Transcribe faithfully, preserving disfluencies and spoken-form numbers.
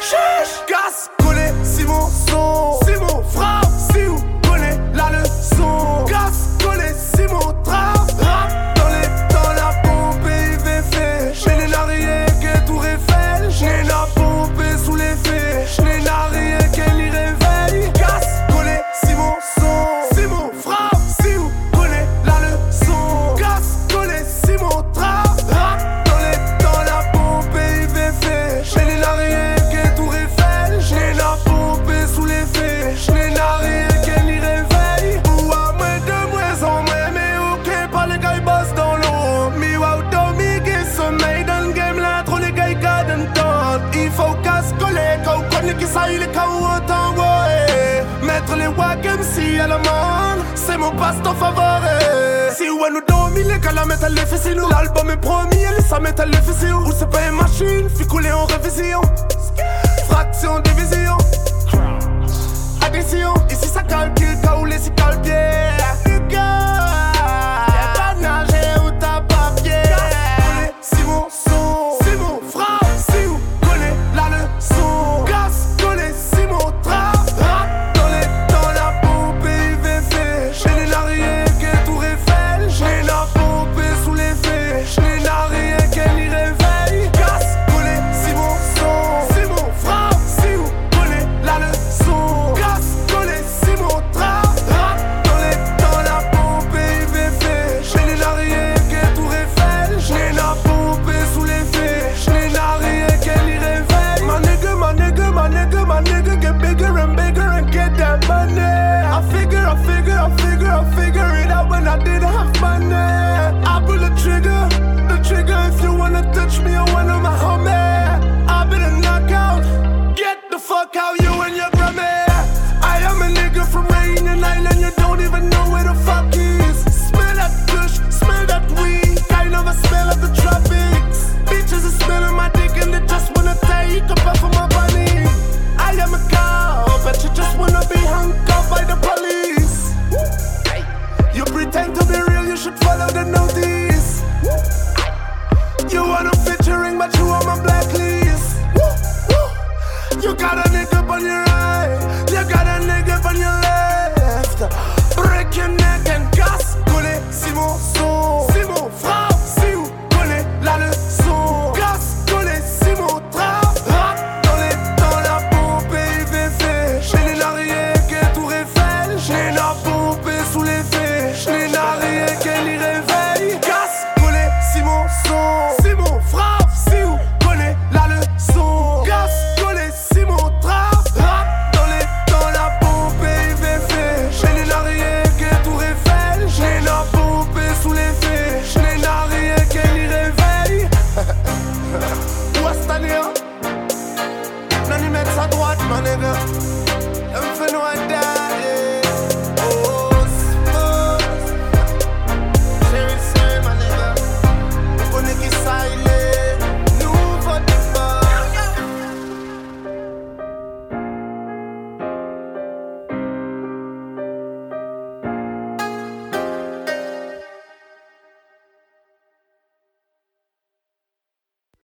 Chiche, casse, collé, Simon, son. Simon, frappe, si vous connaissez la leçon. Casse, collé, Simon, trappe. Rap, dans les temps, la pompe et I V F. J'n'ai les narriers que tout Eiffel. J'n'ai la pompe sous les faits. J'n'ai narriers qu'elle y réveille. Casse, collé, Simon, son. Simon, frappe, si vous connaissez la leçon. Casse, collé, Simon, trappe. Rap, dans les temps, la pompe et I V F. J'n'ai les narriers que tout Eiffel. J'n'ai la pompe sous les faits. J'n'ai narriers qu'elle y réveille. Ou à moi de moins en moins. Mais ok, pas les gars, ils bossent dans l'eau. Mi wow, Tommy, qui sommeil dans le game là. Trop les gars, ils gardent temps. Il faut casse-coller. Quand on connaît qui ça, il est K O autant, ouais. Mettre les wagons si à la main. C'est mon passe-temps favori. Si ouais, nous domine, les gars, la métal les fait si nous. L'album est promis, elle est sa métal les fait si où. Ou c'est pas une machine, fit couler en révision. Fraction, division. Addition, ici ça calcule, K O les si calpier.